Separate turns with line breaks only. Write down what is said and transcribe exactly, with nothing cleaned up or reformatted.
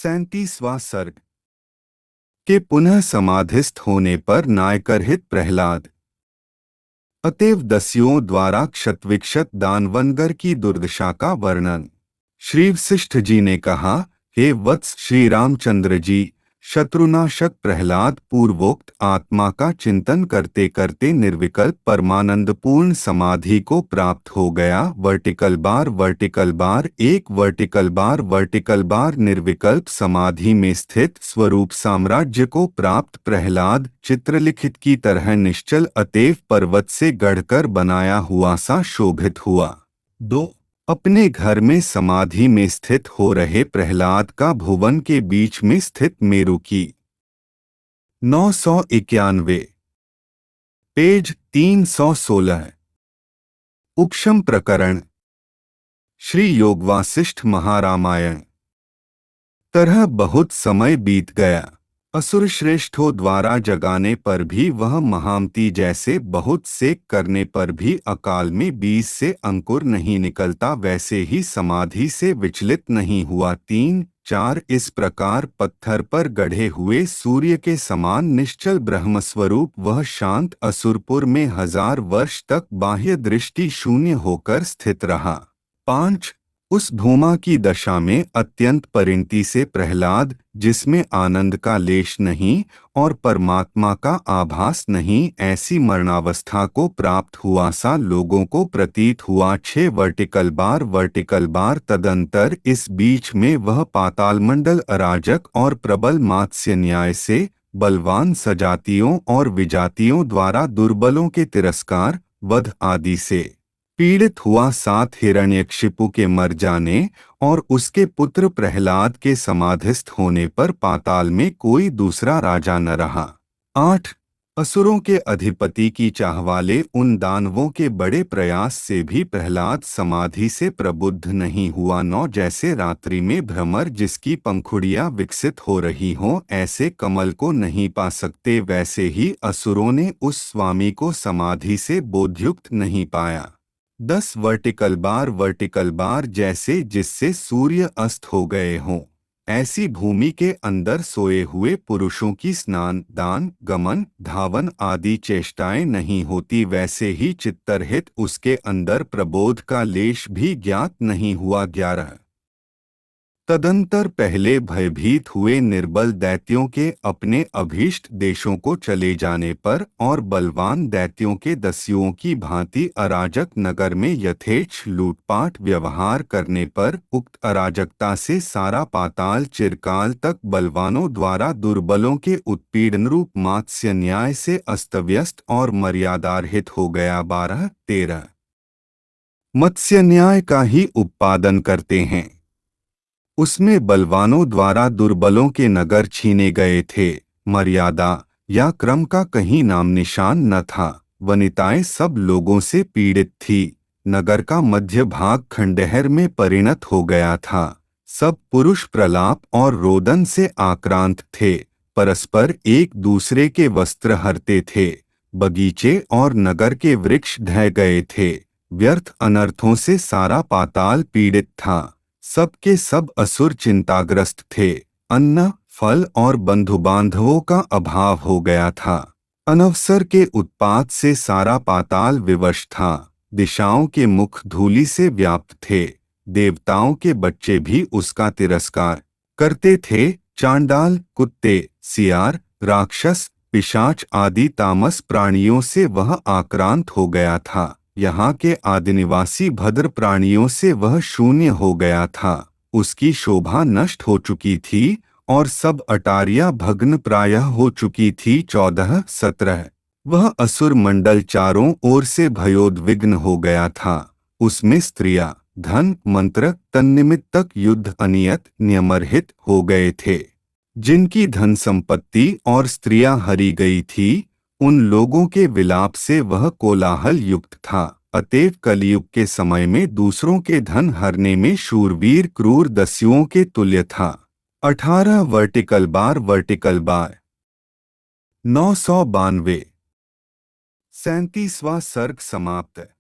सैंतीसवां सर्ग के पुनः समाधिस्थ होने पर नायकरहित प्रहलाद। अतएव दस्युओं द्वारा क्षतविक्षत दानवनगर की दुर्दशा का वर्णन। श्री वशिष्ठ जी ने कहा, हे वत्स श्री रामचंद्र जी, शत्रुनाशक प्रहलाद पूर्वोक्त आत्मा का चिंतन करते करते निर्विकल्प परमानंदपूर्ण समाधि को प्राप्त हो गया। वर्टिकल बार वर्टिकल बार एक वर्टिकल बार वर्टिकल बार निर्विकल्प समाधि में स्थित स्वरूप साम्राज्य को प्राप्त प्रहलाद चित्रलिखित की तरह निश्चल अतएव पर्वत से गढ़कर बनाया हुआ सा शोभित हुआ। दो अपने घर में समाधि में स्थित हो रहे प्रहलाद का भुवन के बीच में स्थित मेरु की। नौ सौ इक्यानवे पेज तीन सौ सोलह। उपशम प्रकरण श्री योग वासिष्ठ महारामायण। तरह बहुत समय बीत गया। असुर श्रेष्ठों द्वारा जगाने पर भी वह महामती जैसे बहुत सेक करने पर भी अकाल में बीज से अंकुर नहीं निकलता, वैसे ही समाधि से विचलित नहीं हुआ। तीन चार इस प्रकार पत्थर पर गढ़े हुए सूर्य के समान निश्चल ब्रह्मस्वरूप वह शांत असुरपुर में हजार वर्ष तक बाह्य दृष्टि शून्य होकर स्थित रहा। पांच उस भूमा की दशा में अत्यंत परिणति से प्रहलाद, जिसमें आनंद का लेश नहीं और परमात्मा का आभास नहीं, ऐसी मरणावस्था को प्राप्त हुआ सा लोगों को प्रतीत हुआ। छह वर्टिकल बार वर्टिकल बार तदंतर इस बीच में वह पातालमंडल अराजक और प्रबल मात्स्य न्याय से बलवान सजातियों और विजातियों द्वारा दुर्बलों के तिरस्कार वध आदि से पीड़ित हुआ। सात हिरण्यकशिपु के मर जाने और उसके पुत्र प्रहलाद के समाधिस्थ होने पर पाताल में कोई दूसरा राजा न रहा। आठ असुरों के अधिपति की चाहवाले उन दानवों के बड़े प्रयास से भी प्रहलाद समाधि से प्रबुद्ध नहीं हुआ। नौ जैसे रात्रि में भ्रमर जिसकी पंखुड़ियां विकसित हो रही हों ऐसे कमल को नहीं पा सकते, वैसे ही असुरों ने उस स्वामी को समाधि से बोधयुक्त नहीं पाया। दस वर्टिकल बार वर्टिकल बार जैसे जिससे सूर्य अस्त हो गए हों, ऐसी भूमि के अंदर सोए हुए पुरुषों की स्नान दान गमन धावन आदि चेष्टाएं नहीं होती, वैसे ही चित्तरहित उसके अंदर प्रबोध का लेश भी ज्ञात नहीं हुआ। ग्यारह तदंतर पहले भयभीत हुए निर्बल दैत्यों के अपने अभीष्ट देशों को चले जाने पर और बलवान दैत्यों के दस्युओं की भांति अराजक नगर में यथेच्छ लूटपाट व्यवहार करने पर उक्त अराजकता से सारा पाताल चिरकाल तक बलवानों द्वारा दुर्बलों के उत्पीड़न रूप मात्स्य न्याय से अस्तव्यस्त और मर्यादारहित हो गया। बारह तेरह मत्स्य न्याय का ही उत्पादन करते हैं। उसमें बलवानों द्वारा दुर्बलों के नगर छीने गए थे। मर्यादा या क्रम का कहीं नाम निशान न था। वनिताएं सब लोगों से पीड़ित थी। नगर का मध्य भाग खंडहर में परिणत हो गया था। सब पुरुष प्रलाप और रोदन से आक्रांत थे। परस्पर एक दूसरे के वस्त्र हरते थे। बगीचे और नगर के वृक्ष ढह गए थे। व्यर्थ अनर्थों से सारा पाताल पीड़ित था। सब के सब असुर चिंताग्रस्त थे। अन्न फल और बंधु बांधवों का अभाव हो गया था। अनवसर के उत्पात से सारा पाताल विवश था। दिशाओं के मुख धूलि से व्याप्त थे। देवताओं के बच्चे भी उसका तिरस्कार करते थे। चांडाल कुत्ते सियार राक्षस पिशाच आदि तामस प्राणियों से वह आक्रांत हो गया था। यहाँ के आदिनिवासी भद्र प्राणियों से वह शून्य हो गया था। उसकी शोभा नष्ट हो चुकी थी और सब अटारियां भग्न प्रायः हो चुकी थी। चौदह सत्रह वह असुर मंडल चारों ओर से भयोद्विग्न हो गया था। उसमें स्त्रियां धन मंत्र तन्निमित्तक युद्ध अनियत नियमरहित हो गए थे। जिनकी धन संपत्ति और स्त्रियां हरी गई थी, उन लोगों के विलाप से वह कोलाहल युक्त था। अतएव कलयुग के समय में दूसरों के धन हरने में शूरवीर क्रूर दस्युओं के तुल्य था। अठारह वर्टिकल बार वर्टिकल बार नौ सौ बानवे सैंतीसवां सर्ग समाप्त।